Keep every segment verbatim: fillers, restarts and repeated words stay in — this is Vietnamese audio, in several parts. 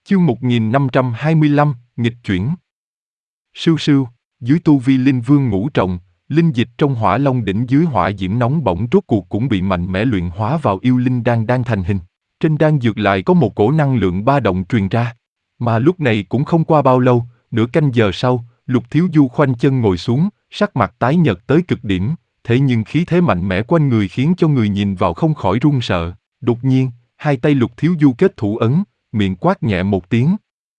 Chương một nghìn năm trăm hai mươi lăm, nghịch chuyển. Sưu sưu, dưới tu vi linh vương ngũ trọng, linh dịch trong hỏa long đỉnh dưới hỏa diễm nóng bỏng rốt cuộc cũng bị mạnh mẽ luyện hóa vào yêu linh đan đang thành hình. Trên đan dược lại có một cổ năng lượng ba động truyền ra. Mà lúc này cũng không qua bao lâu, nửa canh giờ sau, Lục Thiếu Du khoanh chân ngồi xuống, sắc mặt tái nhợt tới cực điểm, thế nhưng khí thế mạnh mẽ quanh người khiến cho người nhìn vào không khỏi run sợ. Đột nhiên, hai tay Lục Thiếu Du kết thủ ấn, miệng quát nhẹ một tiếng.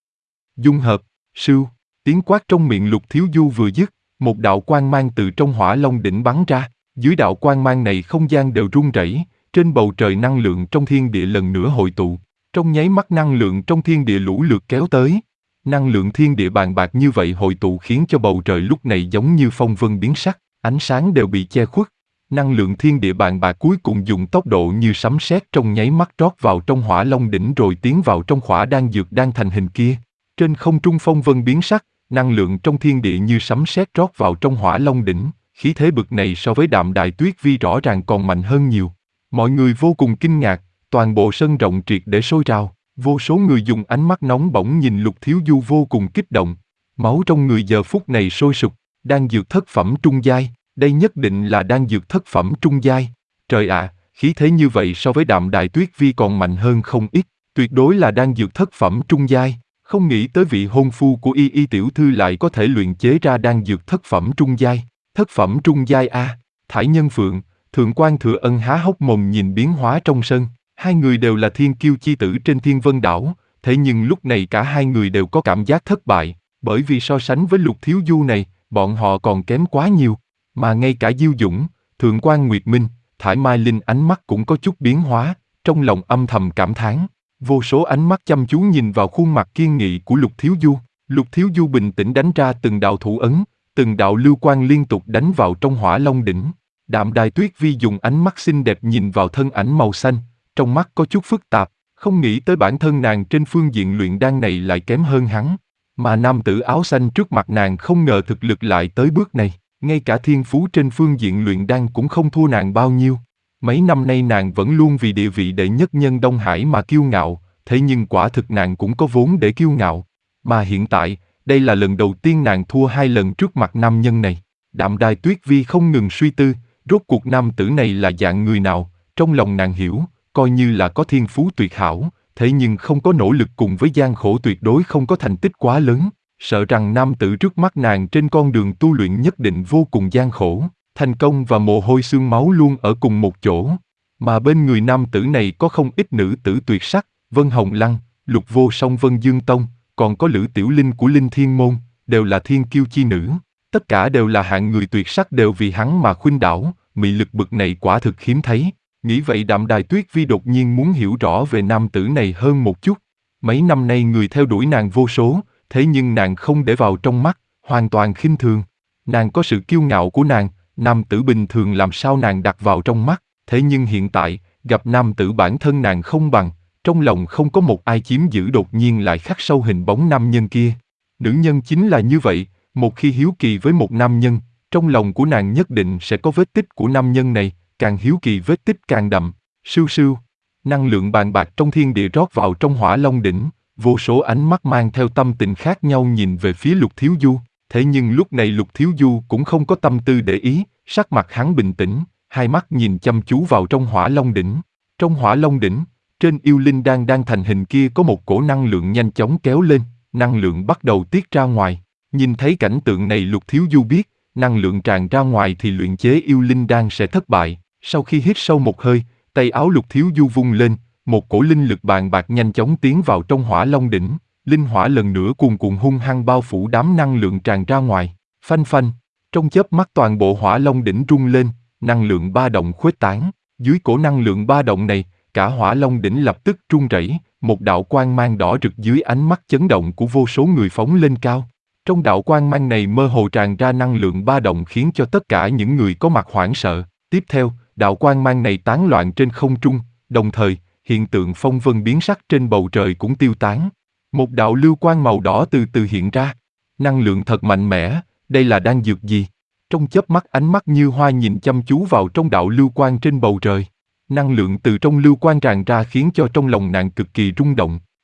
Dung hợp, sưu, tiếng quát trong miệng Lục Thiếu Du vừa dứt, một đạo quang mang từ trong hỏa long đỉnh bắn ra, dưới đạo quang mang này không gian đều rung rẩy, trên bầu trời năng lượng trong thiên địa lần nữa hội tụ, trong nháy mắt năng lượng trong thiên địa lũ lượt kéo tới. Năng lượng thiên địa bàn bạc như vậy hội tụ khiến cho bầu trời lúc này giống như phong vân biến sắc, ánh sáng đều bị che khuất. Năng lượng thiên địa bàn bạc cuối cùng dùng tốc độ như sấm sét trong nháy mắt rót vào trong hỏa long đỉnh rồi tiến vào trong khỏa đan dược đang thành hình kia. Trên không trung phong vân biến sắc, năng lượng trong thiên địa như sấm sét rót vào trong hỏa long đỉnh, khí thế bực này so với Đạm Đài Tuyết Vi rõ ràng còn mạnh hơn nhiều. Mọi người vô cùng kinh ngạc, toàn bộ sân rộng triệt để sôi trào, vô số người dùng ánh mắt nóng bỏng nhìn Lục Thiếu Du vô cùng kích động. Máu trong người giờ phút này sôi sục, đan dược thất phẩm trung giai. Đây nhất định là đan dược thất phẩm trung giai. Trời ạ, à, khí thế như vậy so với Đạm Đài Tuyết Vi còn mạnh hơn không ít, tuyệt đối là đan dược thất phẩm trung giai. Không nghĩ tới vị hôn phu của Y Y tiểu thư lại có thể luyện chế ra đan dược thất phẩm trung giai. Thất phẩm trung giai a? À, Thải Nhân Phượng, Thượng quan Thừa Ân há hốc mồm nhìn biến hóa trong sân. Hai người đều là thiên kiêu chi tử trên Thiên Vân đảo, thế nhưng lúc này cả hai người đều có cảm giác thất bại, bởi vì so sánh với Lục Thiếu Du này, bọn họ còn kém quá nhiều. Mà ngay cả Diêu Dũng, Thượng quan Nguyệt Minh, Thải Mai Linh ánh mắt cũng có chút biến hóa, trong lòng âm thầm cảm thán. Vô số ánh mắt chăm chú nhìn vào khuôn mặt kiên nghị của Lục Thiếu Du. Lục Thiếu Du bình tĩnh đánh ra từng đạo thủ ấn, từng đạo lưu quang liên tục đánh vào trong hỏa long đỉnh. Đạm Đài Tuyết Vi dùng ánh mắt xinh đẹp nhìn vào thân ảnh màu xanh, trong mắt có chút phức tạp, không nghĩ tới bản thân nàng trên phương diện luyện đan này lại kém hơn hắn. Mà nam tử áo xanh trước mặt nàng không ngờ thực lực lại tới bước này. Ngay cả thiên phú trên phương diện luyện đan cũng không thua nàng bao nhiêu. Mấy năm nay nàng vẫn luôn vì địa vị đệ nhất nhân Đông Hải mà kiêu ngạo, thế nhưng quả thực nàng cũng có vốn để kiêu ngạo. Mà hiện tại, đây là lần đầu tiên nàng thua hai lần trước mặt nam nhân này. Đạm Đài Tuyết Vi không ngừng suy tư, rốt cuộc nam tử này là dạng người nào, trong lòng nàng hiểu, coi như là có thiên phú tuyệt hảo, thế nhưng không có nỗ lực cùng với gian khổ tuyệt đối không có thành tích quá lớn. Sợ rằng nam tử trước mắt nàng trên con đường tu luyện nhất định vô cùng gian khổ, thành công và mồ hôi xương máu luôn ở cùng một chỗ. Mà bên người nam tử này có không ít nữ tử tuyệt sắc, Vân Hồng Lăng, Lục Vô Song Vân Dương Tông, còn có Lữ Tiểu Linh của Linh Thiên Môn, đều là thiên kiêu chi nữ. Tất cả đều là hạng người tuyệt sắc đều vì hắn mà khuynh đảo, mị lực bực này quả thực hiếm thấy. Nghĩ vậy Đạm Đài Tuyết Vi đột nhiên muốn hiểu rõ về nam tử này hơn một chút. Mấy năm nay người theo đuổi nàng vô số, thế nhưng nàng không để vào trong mắt, hoàn toàn khinh thường. Nàng có sự kiêu ngạo của nàng, nam tử bình thường làm sao nàng đặt vào trong mắt, thế nhưng hiện tại, gặp nam tử bản thân nàng không bằng, trong lòng không có một ai chiếm giữ đột nhiên lại khắc sâu hình bóng nam nhân kia. Nữ nhân chính là như vậy, một khi hiếu kỳ với một nam nhân, trong lòng của nàng nhất định sẽ có vết tích của nam nhân này, càng hiếu kỳ vết tích càng đậm. Sưu sưu, năng lượng bàn bạc trong thiên địa rót vào trong hỏa long đỉnh. Vô số ánh mắt mang theo tâm tình khác nhau nhìn về phía Lục Thiếu Du, thế nhưng lúc này Lục Thiếu Du cũng không có tâm tư để ý, sắc mặt hắn bình tĩnh, hai mắt nhìn chăm chú vào trong hỏa long đỉnh. Trong hỏa long đỉnh, trên yêu linh đan đang thành hình kia có một cổ năng lượng nhanh chóng kéo lên, năng lượng bắt đầu tiết ra ngoài. Nhìn thấy cảnh tượng này Lục Thiếu Du biết, năng lượng tràn ra ngoài thì luyện chế yêu linh đan sẽ thất bại. Sau khi hít sâu một hơi, tay áo Lục Thiếu Du vung lên, một cổ linh lực bàn bạc nhanh chóng tiến vào trong hỏa long đỉnh, linh hỏa lần nữa cuồn cuộn hung hăng bao phủ đám năng lượng tràn ra ngoài. Phanh phanh, trong chớp mắt toàn bộ hỏa long đỉnh rung lên, năng lượng ba động khuếch tán. Dưới cổ năng lượng ba động này, cả hỏa long đỉnh lập tức rung rẩy, một đạo quang mang đỏ rực dưới ánh mắt chấn động của vô số người phóng lên cao. Trong đạo quang mang này mơ hồ tràn ra năng lượng ba động khiến cho tất cả những người có mặt hoảng sợ. Tiếp theo, đạo quang mang này tán loạn trên không trung, đồng thời, hiện tượng phong vân biến sắc trên bầu trời cũng tiêu tán. Một đạo lưu quang màu đỏ từ từ hiện ra. Năng lượng thật mạnh mẽ, đây là đan dược gì? Trong chớp mắt ánh mắt như hoa nhìn chăm chú vào trong đạo lưu quang trên bầu trời. Năng lượng từ trong lưu quang tràn ra khiến cho trong lòng nàng cực kỳ rung động.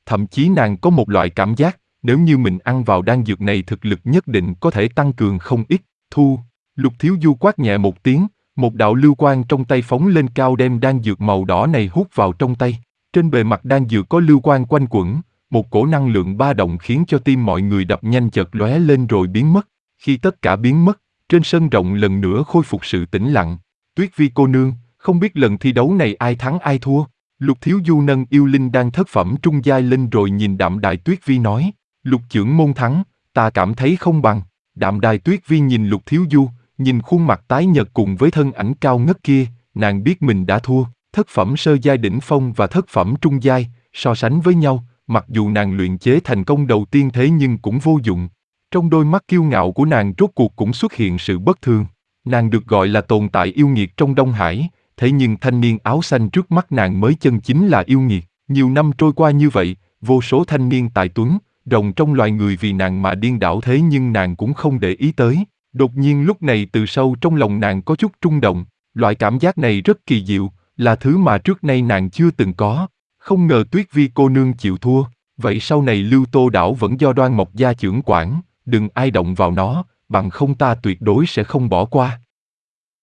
Thậm chí nàng có một loại cảm giác, nếu như mình ăn vào đan dược này thực lực nhất định có thể tăng cường không ít. Thu, Lục Thiếu Du quát nhẹ một tiếng, một đạo lưu quang trong tay phóng lên cao đem đan dược màu đỏ này hút vào trong tay. Trên bề mặt đan dược có lưu quang quanh quẩn, một cổ năng lượng ba động khiến cho tim mọi người đập nhanh chợt lóe lên rồi biến mất. Khi tất cả biến mất, trên sân rộng lần nữa khôi phục sự tĩnh lặng. Tuyết Vi cô nương, không biết lần thi đấu này ai thắng ai thua? Lục Thiếu Du nâng yêu linh đan thất phẩm trung giai lên rồi nhìn Đạm Đài Tuyết Vi nói, Lục trưởng môn thắng, ta cảm thấy không bằng. Đạm Đài Tuyết Vi nhìn Lục Thiếu Du, nhìn khuôn mặt tái nhợt cùng với thân ảnh cao ngất kia, nàng biết mình đã thua. Thất phẩm sơ giai đỉnh phong và thất phẩm trung giai, so sánh với nhau, mặc dù nàng luyện chế thành công đầu tiên thế nhưng cũng vô dụng. Trong đôi mắt kiêu ngạo của nàng rốt cuộc cũng xuất hiện sự bất thường. Nàng được gọi là tồn tại yêu nghiệt trong Đông Hải, thế nhưng thanh niên áo xanh trước mắt nàng mới chân chính là yêu nghiệt. Nhiều năm trôi qua như vậy, vô số thanh niên tài tuấn, rồng trong loài người vì nàng mà điên đảo thế nhưng nàng cũng không để ý tới. Đột nhiên lúc này từ sâu trong lòng nàng có chút rung động, loại cảm giác này rất kỳ diệu, là thứ mà trước nay nàng chưa từng có. Không ngờ Tuyết Vi cô nương chịu thua, vậy sau này Lưu Tô đảo vẫn do Đoan Mộc gia trưởng quản, đừng ai động vào nó, bằng không ta tuyệt đối sẽ không bỏ qua.